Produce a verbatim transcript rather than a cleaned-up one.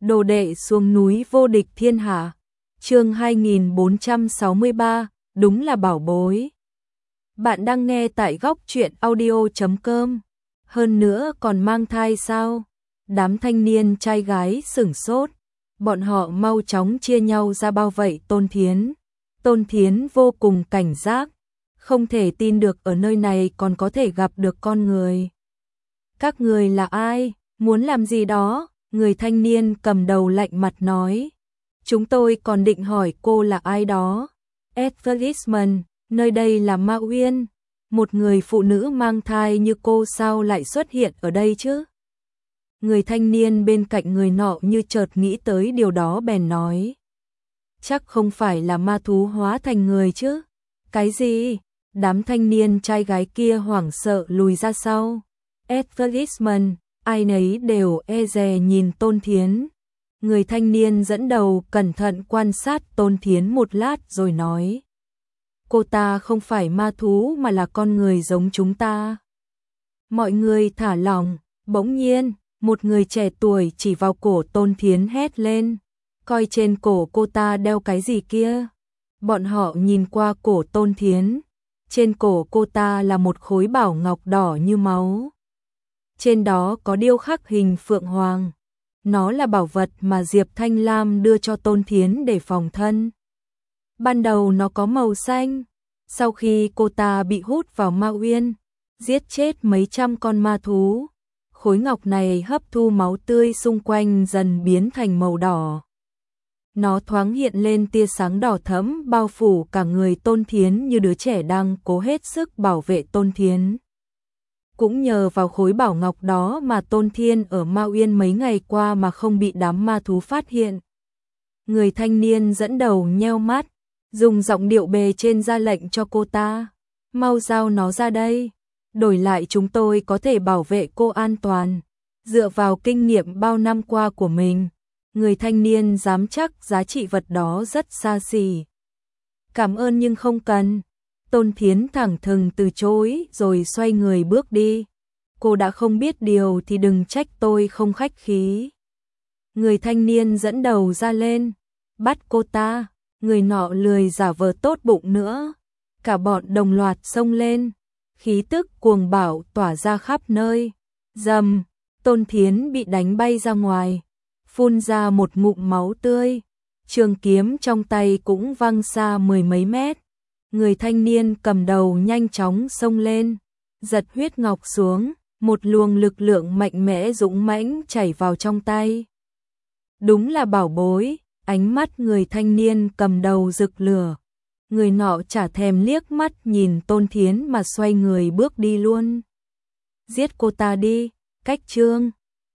Đồ đệ xuống núi vô địch thiên hạ. Chương hai nghìn bốn trăm sáu mươi ba, đúng là bảo bối. Bạn đang nghe tại góc truyện audio chấm com. Hơn nữa còn mang thai sao? Đám thanh niên trai gái sửng sốt. Bọn họ mau chóng chia nhau ra bao vây Tôn Thiến. Tôn Thiến vô cùng cảnh giác, không thể tin được ở nơi này còn có thể gặp được con người. Các người là ai? Muốn làm gì đó? Người thanh niên cầm đầu lạnh mặt nói. Chúng tôi còn định hỏi cô là ai đó. Advertisement, nơi đây là Ma Uyên. Một người phụ nữ mang thai như cô sao lại xuất hiện ở đây chứ? Người thanh niên bên cạnh người nọ như chợt nghĩ tới điều đó bèn nói. Chắc không phải là ma thú hóa thành người chứ? Cái gì? Đám thanh niên trai gái kia hoảng sợ lùi ra sau. Advertisement, ai nấy đều e dè nhìn Tôn Thiến. Người thanh niên dẫn đầu cẩn thận quan sát Tôn Thiến một lát rồi nói. Cô ta không phải ma thú mà là con người giống chúng ta. Mọi người thả lỏng, bỗng nhiên, một người trẻ tuổi chỉ vào cổ Tôn Thiến hét lên. Coi trên cổ cô ta đeo cái gì kia. Bọn họ nhìn qua cổ Tôn Thiến. Trên cổ cô ta là một khối bảo ngọc đỏ như máu. Trên đó có điêu khắc hình phượng hoàng. Nó là bảo vật mà Diệp Thanh Lam đưa cho Tôn Thiến để phòng thân. Ban đầu nó có màu xanh. Sau khi cô ta bị hút vào Ma Uyên, giết chết mấy trăm con ma thú, khối ngọc này hấp thu máu tươi xung quanh dần biến thành màu đỏ. Nó thoáng hiện lên tia sáng đỏ thẫm bao phủ cả người Tôn Thiến như đứa trẻ đang cố hết sức bảo vệ Tôn Thiến. Cũng nhờ vào khối bảo ngọc đó mà Tôn Thiên ở Ma Uyên mấy ngày qua mà không bị đám ma thú phát hiện. Người thanh niên dẫn đầu nheo mắt, dùng giọng điệu bề trên ra lệnh cho cô ta. Mau giao nó ra đây. Đổi lại chúng tôi có thể bảo vệ cô an toàn. Dựa vào kinh nghiệm bao năm qua của mình, người thanh niên dám chắc giá trị vật đó rất xa xỉ. Cảm ơn nhưng không cần. Tôn Thiến thẳng thừng từ chối rồi xoay người bước đi. Cô đã không biết điều thì đừng trách tôi không khách khí. Người thanh niên dẫn đầu ra lên. Bắt cô ta. Người nọ lười giả vờ tốt bụng nữa. Cả bọn đồng loạt xông lên. Khí tức cuồng bạo tỏa ra khắp nơi. Rầm, Tôn Thiến bị đánh bay ra ngoài. Phun ra một ngụm máu tươi. Trường kiếm trong tay cũng văng xa mười mấy mét. Người thanh niên cầm đầu nhanh chóng xông lên, giật huyết ngọc xuống, một luồng lực lượng mạnh mẽ dũng mãnh chảy vào trong tay. Đúng là bảo bối, ánh mắt người thanh niên cầm đầu rực lửa. Người nọ chả thèm liếc mắt nhìn Tôn Thiến mà xoay người bước đi luôn. Giết cô ta đi, cách chương.